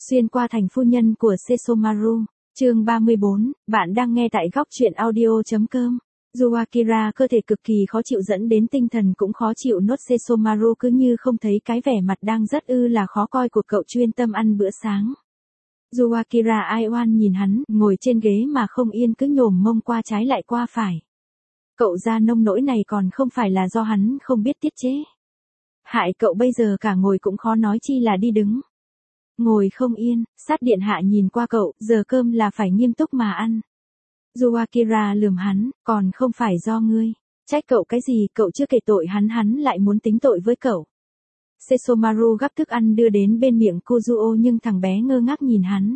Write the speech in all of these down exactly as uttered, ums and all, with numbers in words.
Xuyên qua thành phu nhân của Sesomaru, chương ba mươi bốn, bạn đang nghe tại góc truyện audio.com. Dù Akira cơ thể cực kỳ khó chịu dẫn đến tinh thần cũng khó chịu nốt, Sesomaru cứ như không thấy cái vẻ mặt đang rất ư là khó coi của cậu chuyên tâm ăn bữa sáng. Dù Akira ai oan nhìn hắn, ngồi trên ghế mà không yên cứ nhổm mông qua trái lại qua phải. Cậu ra nông nỗi này còn không phải là do hắn không biết tiết chế. Hại cậu bây giờ cả ngồi cũng khó nói chi là đi đứng. Ngồi không yên, sát điện hạ nhìn qua cậu, giờ cơm là phải nghiêm túc mà ăn. Dù Akira lườm hắn, còn không phải do ngươi. Trách cậu cái gì, cậu chưa kể tội hắn hắn lại muốn tính tội với cậu. Sesomaru gắp thức ăn đưa đến bên miệng Kozuo nhưng thằng bé ngơ ngác nhìn hắn.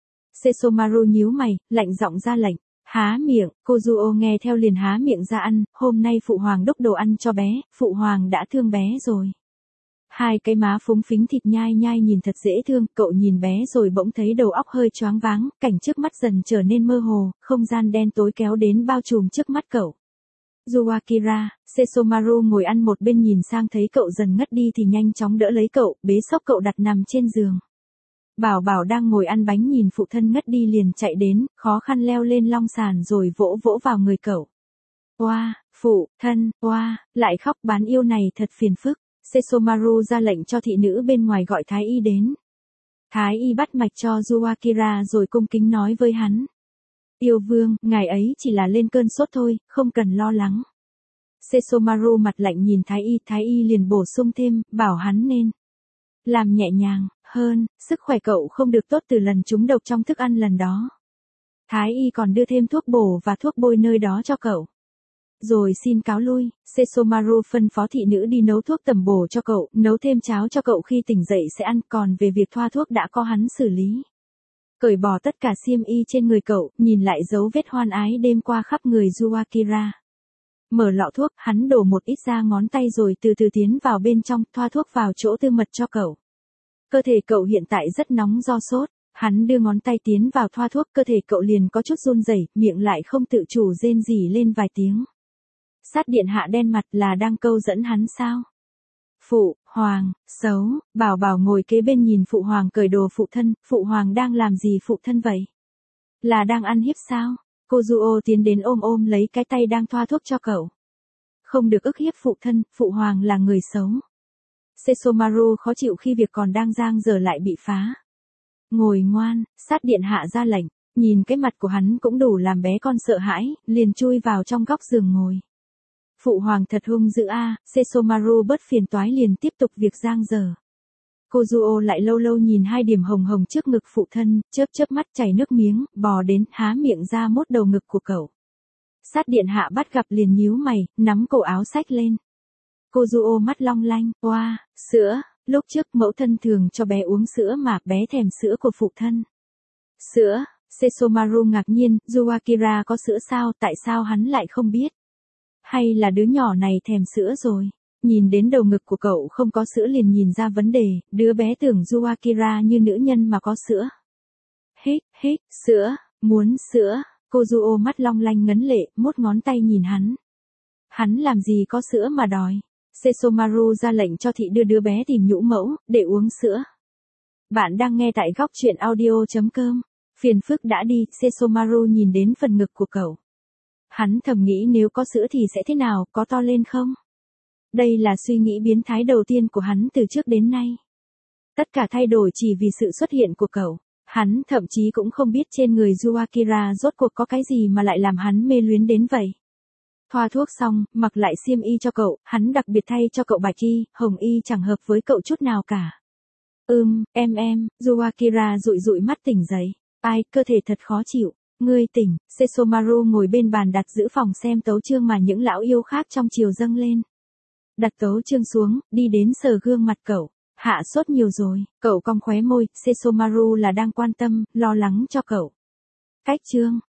Sesomaru nhíu mày, lạnh giọng ra lệnh, há miệng. Kozuo nghe theo liền há miệng ra ăn, hôm nay phụ hoàng đốc đồ ăn cho bé, phụ hoàng đã thương bé rồi. Hai cái má phúng phính thịt nhai nhai nhìn thật dễ thương, cậu nhìn bé rồi bỗng thấy đầu óc hơi choáng váng, cảnh trước mắt dần trở nên mơ hồ, không gian đen tối kéo đến bao trùm trước mắt cậu. Dù Akira, Sesomaru ngồi ăn một bên nhìn sang thấy cậu dần ngất đi thì nhanh chóng đỡ lấy cậu, bế xốc cậu đặt nằm trên giường. Bảo Bảo đang ngồi ăn bánh nhìn phụ thân ngất đi liền chạy đến, khó khăn leo lên long sàn rồi vỗ vỗ vào người cậu. Oa, phụ, thân, oa, lại khóc, bán yêu này thật phiền phức. Sesomaru ra lệnh cho thị nữ bên ngoài gọi Thái y đến. Thái y bắt mạch cho Dù Akira rồi cung kính nói với hắn. Yêu vương, ngài ấy chỉ là lên cơn sốt thôi, không cần lo lắng. Sesomaru mặt lạnh nhìn Thái y, Thái y liền bổ sung thêm, bảo hắn nên làm nhẹ nhàng hơn, sức khỏe cậu không được tốt từ lần trúng độc trong thức ăn lần đó. Thái y còn đưa thêm thuốc bổ và thuốc bôi nơi đó cho cậu. Rồi xin cáo lui, Sesomaru phân phó thị nữ đi nấu thuốc tẩm bổ cho cậu, nấu thêm cháo cho cậu khi tỉnh dậy sẽ ăn, còn về việc thoa thuốc đã có hắn xử lý. Cởi bỏ tất cả xiêm y trên người cậu, nhìn lại dấu vết hoan ái đêm qua khắp người Dù Akira. Mở lọ thuốc, hắn đổ một ít ra ngón tay rồi từ từ tiến vào bên trong, thoa thuốc vào chỗ tư mật cho cậu. Cơ thể cậu hiện tại rất nóng do sốt, hắn đưa ngón tay tiến vào thoa thuốc, cơ thể cậu liền có chút run rẩy, miệng lại không tự chủ rên rỉ lên vài tiếng. Sát điện hạ đen mặt là đang câu dẫn hắn sao? Phụ hoàng, xấu, Bảo Bảo ngồi kế bên nhìn phụ hoàng cởi đồ phụ thân, phụ hoàng đang làm gì phụ thân vậy? Là đang ăn hiếp sao? Kozuo tiến đến ôm ôm lấy cái tay đang thoa thuốc cho cậu. Không được ức hiếp phụ thân, phụ hoàng là người xấu. Sesomaru khó chịu khi việc còn đang dang dở lại bị phá. Ngồi ngoan, sát điện hạ ra lệnh, nhìn cái mặt của hắn cũng đủ làm bé con sợ hãi, liền chui vào trong góc giường ngồi. Phụ hoàng thật hung dữ a, à, Sesomaru bớt phiền toái liền tiếp tục việc dang dở. Kozuo lại lâu lâu nhìn hai điểm hồng hồng trước ngực phụ thân, chớp chớp mắt chảy nước miếng, bò đến, há miệng ra mốt đầu ngực của cậu. Sát điện hạ bắt gặp liền nhíu mày, nắm cổ áo xách lên. Kozuo mắt long lanh, oa, sữa, lúc trước mẫu thân thường cho bé uống sữa mà bé thèm sữa của phụ thân. Sữa, Sesomaru ngạc nhiên, Dù Akira có sữa sao, tại sao hắn lại không biết? Hay là đứa nhỏ này thèm sữa rồi? Nhìn đến đầu ngực của cậu không có sữa liền nhìn ra vấn đề, đứa bé tưởng Dù Akira như nữ nhân mà có sữa. Hít, hít, sữa, muốn sữa, Kozuo mắt long lanh ngấn lệ, mốt ngón tay nhìn hắn. Hắn làm gì có sữa mà đòi? Sesomaru ra lệnh cho thị đưa đứa bé tìm nhũ mẫu, để uống sữa. Bạn đang nghe tại góc truyện audio.com. Phiền phức đã đi, Sesomaru nhìn đến phần ngực của cậu. Hắn thầm nghĩ nếu có sữa thì sẽ thế nào, có to lên không? Đây là suy nghĩ biến thái đầu tiên của hắn từ trước đến nay. Tất cả thay đổi chỉ vì sự xuất hiện của cậu. Hắn thậm chí cũng không biết trên người Dù Akira rốt cuộc có cái gì mà lại làm hắn mê luyến đến vậy. Thoa thuốc xong, mặc lại xiêm y cho cậu, hắn đặc biệt thay cho cậu bạch y, hồng y chẳng hợp với cậu chút nào cả. Ừm, em em, Dù Akira dụi dụi mắt tỉnh dậy. Ai, cơ thể thật khó chịu. Ngươi tỉnh, Sesomaru ngồi bên bàn đặt giữ phòng xem tấu chương mà những lão yêu khác trong chiều dâng lên. Đặt tấu chương xuống, đi đến sờ gương mặt cậu. Hạ sốt nhiều rồi, cậu cong khóe môi, Sesomaru là đang quan tâm, lo lắng cho cậu. Cách chương,